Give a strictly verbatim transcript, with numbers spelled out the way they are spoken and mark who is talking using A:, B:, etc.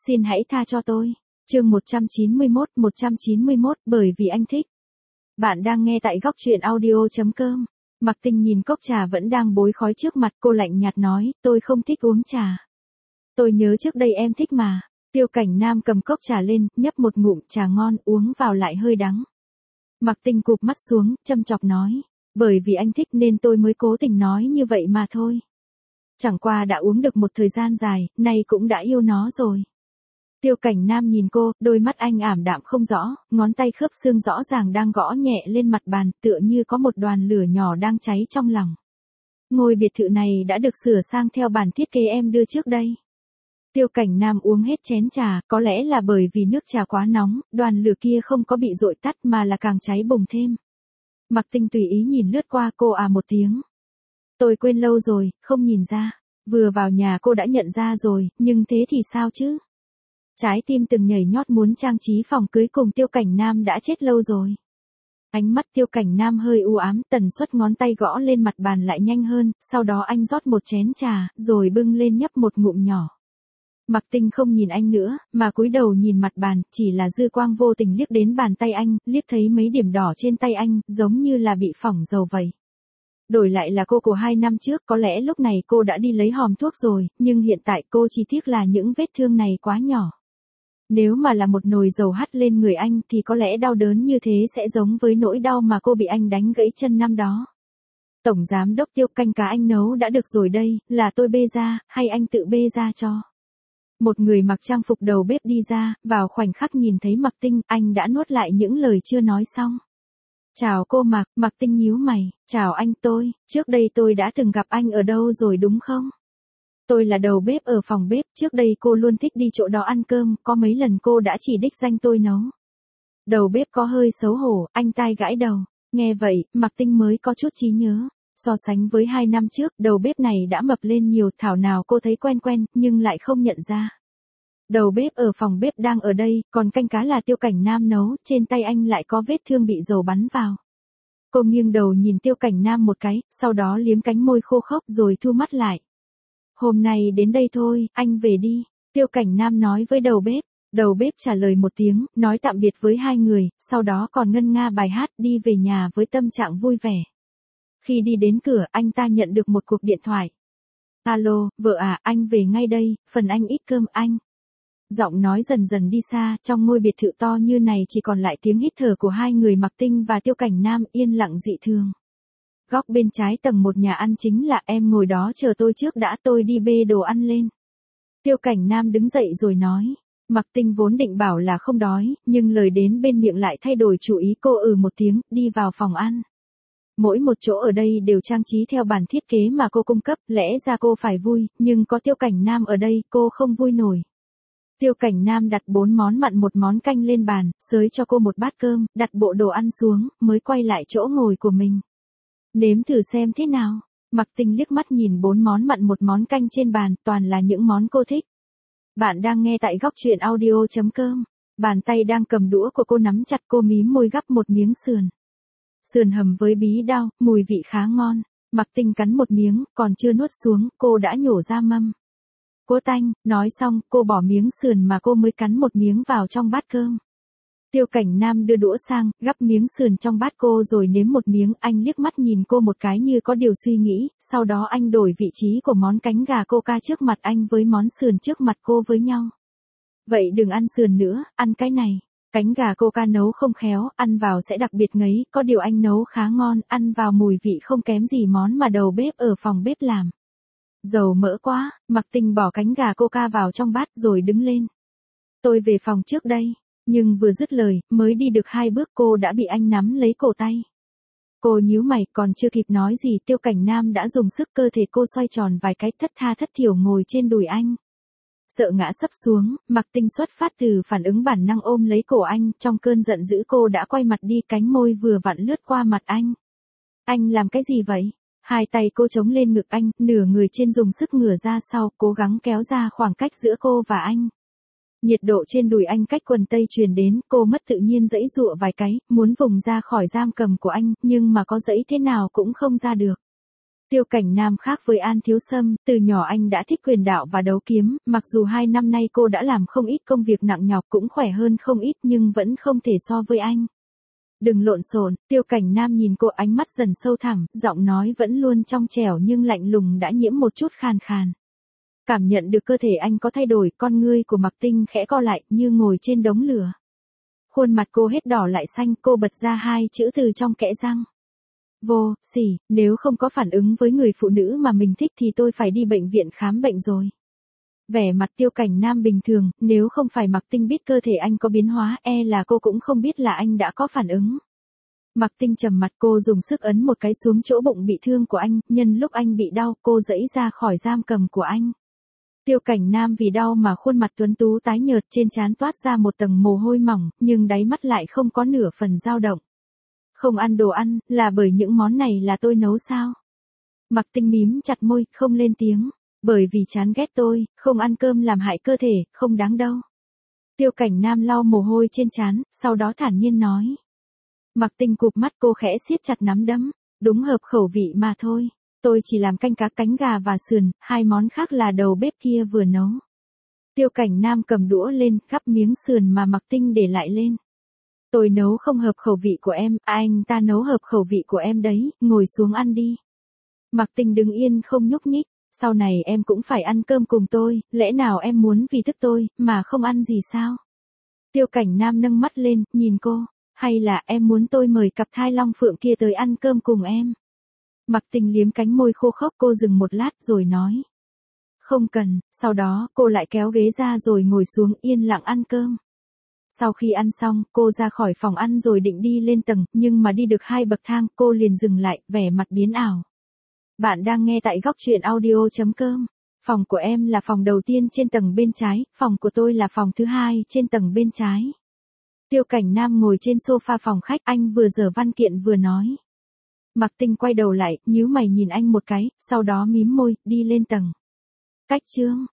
A: Xin hãy tha cho tôi. Chương một trăm chín mươi mốt, một trăm chín mươi mốt, bởi vì anh thích. Bạn đang nghe tại góc truyện audio chấm com. Mặc Tinh nhìn cốc trà vẫn đang bối khói trước mặt, cô lạnh nhạt nói, tôi không thích uống trà. Tôi nhớ trước đây em thích mà. Tiêu Cảnh Nam cầm cốc trà lên, nhấp một ngụm, trà ngon, uống vào lại hơi đắng. Mặc Tinh cụp mắt xuống, châm chọc nói, bởi vì anh thích nên tôi mới cố tình nói như vậy mà thôi. Chẳng qua đã uống được một thời gian dài, nay cũng đã yêu nó rồi. Tiêu Cảnh Nam nhìn cô, đôi mắt anh ảm đạm không rõ, ngón tay khớp xương rõ ràng đang gõ nhẹ lên mặt bàn, tựa như có một đoàn lửa nhỏ đang cháy trong lòng. Ngôi biệt thự này đã được sửa sang theo bản thiết kế em đưa trước đây. Tiêu Cảnh Nam uống hết chén trà, có lẽ là bởi vì nước trà quá nóng, đoàn lửa kia không có bị dội tắt mà là càng cháy bùng thêm. Mặc Tinh tùy ý nhìn lướt qua cô à một tiếng. Tôi quên lâu rồi, không nhìn ra. Vừa vào nhà cô đã nhận ra rồi, nhưng thế thì sao chứ? Trái tim từng nhảy nhót muốn trang trí phòng cưới cùng Tiêu Cảnh Nam đã chết lâu rồi. Ánh mắt Tiêu Cảnh Nam hơi u ám, tần suất ngón tay gõ lên mặt bàn lại nhanh hơn, sau đó anh rót một chén trà, rồi bưng lên nhấp một ngụm nhỏ. Mặc Tinh không nhìn anh nữa, mà cúi đầu nhìn mặt bàn, chỉ là dư quang vô tình liếc đến bàn tay anh, liếc thấy mấy điểm đỏ trên tay anh, giống như là bị phỏng dầu vậy. Đổi lại là cô của hai năm trước, có lẽ lúc này cô đã đi lấy hòm thuốc rồi, nhưng hiện tại cô chỉ tiếc là những vết thương này quá nhỏ. Nếu mà là một nồi dầu hắt lên người anh thì có lẽ đau đớn như thế sẽ giống với nỗi đau mà cô bị anh đánh gãy chân năm đó. Tổng giám đốc Tiêu, canh cá anh nấu đã được rồi đây, là tôi bê ra, hay anh tự bê ra cho? Một người mặc trang phục đầu bếp đi ra, vào khoảnh khắc nhìn thấy Mặc Tinh, anh đã nuốt lại những lời chưa nói xong. Chào cô Mặc, Mặc Tinh nhíu mày, chào anh tôi, trước đây tôi đã từng gặp anh ở đâu rồi đúng không? Tôi là đầu bếp ở phòng bếp, trước đây cô luôn thích đi chỗ đó ăn cơm, có mấy lần cô đã chỉ đích danh tôi nấu. Đầu bếp có hơi xấu hổ, anh tai gãi đầu, nghe vậy, Mặc Tinh mới có chút trí nhớ. So sánh với hai năm trước, đầu bếp này đã mập lên nhiều, thảo nào cô thấy quen quen, nhưng lại không nhận ra. Đầu bếp ở phòng bếp đang ở đây, còn canh cá là Tiêu Cảnh Nam nấu, trên tay anh lại có vết thương bị dầu bắn vào. Cô nghiêng đầu nhìn Tiêu Cảnh Nam một cái, sau đó liếm cánh môi khô khốc rồi thu mắt lại. Hôm nay đến đây thôi, anh về đi, Tiêu Cảnh Nam nói với đầu bếp. Đầu bếp trả lời một tiếng, nói tạm biệt với hai người, sau đó còn ngân nga bài hát đi về nhà với tâm trạng vui vẻ. Khi đi đến cửa, anh ta nhận được một cuộc điện thoại. Alo, vợ à, anh về ngay đây, phần anh ít cơm anh. Giọng nói dần dần đi xa, trong ngôi biệt thự to như này chỉ còn lại tiếng hít thở của hai người Mặc Tinh và Tiêu Cảnh Nam yên lặng dị thường. Góc bên trái tầng một nhà ăn chính là em ngồi đó chờ tôi trước đã, tôi đi bê đồ ăn lên. Tiêu Cảnh Nam đứng dậy rồi nói. Mặc Tinh vốn định bảo là không đói, nhưng lời đến bên miệng lại thay đổi chủ ý, cô ừ một tiếng, đi vào phòng ăn. Mỗi một chỗ ở đây đều trang trí theo bản thiết kế mà cô cung cấp, lẽ ra cô phải vui, nhưng có Tiêu Cảnh Nam ở đây, cô không vui nổi. Tiêu Cảnh Nam đặt bốn món mặn một món canh lên bàn, xới cho cô một bát cơm, đặt bộ đồ ăn xuống, mới quay lại chỗ ngồi của mình. Nếm thử xem thế nào. Mặc Tinh liếc mắt nhìn bốn món mặn một món canh trên bàn, toàn là những món cô thích. Bạn đang nghe tại góc truyện audio chấm com. Bàn tay đang cầm đũa của cô nắm chặt, cô mím môi gắp một miếng sườn. Sườn hầm với bí đao, mùi vị khá ngon. Mặc Tinh cắn một miếng, còn chưa nuốt xuống, cô đã nhổ ra mâm. Cô tanh, nói xong, cô bỏ miếng sườn mà cô mới cắn một miếng vào trong bát cơm. Tiêu Cảnh Nam đưa đũa sang, gắp miếng sườn trong bát cô rồi nếm một miếng, anh liếc mắt nhìn cô một cái như có điều suy nghĩ, sau đó anh đổi vị trí của món cánh gà coca trước mặt anh với món sườn trước mặt cô với nhau. Vậy đừng ăn sườn nữa, ăn cái này. Cánh gà coca nấu không khéo, ăn vào sẽ đặc biệt ngấy, có điều anh nấu khá ngon, ăn vào mùi vị không kém gì món mà đầu bếp ở phòng bếp làm. Dầu mỡ quá, Mặc Tinh bỏ cánh gà coca vào trong bát rồi đứng lên. Tôi về phòng trước đây. Nhưng vừa dứt lời, mới đi được hai bước cô đã bị anh nắm lấy cổ tay. Cô nhíu mày, còn chưa kịp nói gì, Tiêu Cảnh Nam đã dùng sức, cơ thể cô xoay tròn vài cái, thất tha thất thiểu ngồi trên đùi anh. Sợ ngã sấp xuống, Mặc Tinh xuất phát từ phản ứng bản năng ôm lấy cổ anh, trong cơn giận dữ cô đã quay mặt đi, cánh môi vừa vặn lướt qua mặt anh. Anh làm cái gì vậy? Hai tay cô chống lên ngực anh, nửa người trên dùng sức ngửa ra sau, cố gắng kéo ra khoảng cách giữa cô và anh. Nhiệt độ trên đùi anh cách quần tây truyền đến, cô mất tự nhiên giãy giụa vài cái, muốn vùng ra khỏi giam cầm của anh, nhưng mà có giãy thế nào cũng không ra được. Tiêu Cảnh Nam khác với An Thiếu Sâm, từ nhỏ anh đã thích quyền đạo và đấu kiếm, mặc dù hai năm nay cô đã làm không ít công việc nặng nhọc cũng khỏe hơn không ít nhưng vẫn không thể so với anh. Đừng lộn xộn, Tiêu Cảnh Nam nhìn cô ánh mắt dần sâu thẳm, giọng nói vẫn luôn trong trẻo nhưng lạnh lùng đã nhiễm một chút khàn khàn. Cảm nhận được cơ thể anh có thay đổi, con ngươi của Mạc Tinh khẽ co lại như ngồi trên đống lửa. Khuôn mặt cô hết đỏ lại xanh, cô bật ra hai chữ từ trong kẽ răng. Vô, sỉ, nếu không có phản ứng với người phụ nữ mà mình thích thì tôi phải đi bệnh viện khám bệnh rồi. Vẻ mặt Tiêu Cảnh Nam bình thường, nếu không phải Mạc Tinh biết cơ thể anh có biến hóa e là cô cũng không biết là anh đã có phản ứng. Mạc Tinh trầm mặt, cô dùng sức ấn một cái xuống chỗ bụng bị thương của anh, nhân lúc anh bị đau cô giãy ra khỏi giam cầm của anh. Tiêu Cảnh Nam vì đau mà khuôn mặt tuấn tú tái nhợt, trên trán toát ra một tầng mồ hôi mỏng, nhưng đáy mắt lại không có nửa phần dao động. Không ăn đồ ăn, là bởi những món này là tôi nấu sao? Mạc Tinh mím chặt môi, không lên tiếng. Bởi vì chán ghét tôi, không ăn cơm làm hại cơ thể, không đáng đâu. Tiêu Cảnh Nam lau mồ hôi trên trán, sau đó thản nhiên nói. Mạc Tinh cụp mắt, cô khẽ siết chặt nắm đấm. Đúng hợp khẩu vị mà thôi. Tôi chỉ làm canh cá, cánh gà và sườn, hai món khác là đầu bếp kia vừa nấu. Tiêu Cảnh Nam cầm đũa lên, gắp miếng sườn mà Mạc Tinh để lại lên. Tôi nấu không hợp khẩu vị của em, anh ta nấu hợp khẩu vị của em đấy, ngồi xuống ăn đi. Mạc Tinh đứng yên không nhúc nhích. Sau này em cũng phải ăn cơm cùng tôi, lẽ nào em muốn vì thức tôi, mà không ăn gì sao? Tiêu Cảnh Nam nâng mắt lên, nhìn cô, hay là em muốn tôi mời cặp thai long phượng kia tới ăn cơm cùng em? Mạc Tinh liếm cánh môi khô khốc, cô dừng một lát rồi nói. Không cần, sau đó cô lại kéo ghế ra rồi ngồi xuống yên lặng ăn cơm. Sau khi ăn xong, cô ra khỏi phòng ăn rồi định đi lên tầng, nhưng mà đi được hai bậc thang, cô liền dừng lại, vẻ mặt biến ảo. Bạn đang nghe tại góc truyện audio chấm com. Phòng của em là phòng đầu tiên trên tầng bên trái, phòng của tôi là phòng thứ hai trên tầng bên trái. Tiêu Cảnh Nam ngồi trên sofa phòng khách, anh vừa giở văn kiện vừa nói. Mạc Tinh quay đầu lại, nhíu mày nhìn anh một cái, sau đó mím môi, đi lên tầng. Cách chương.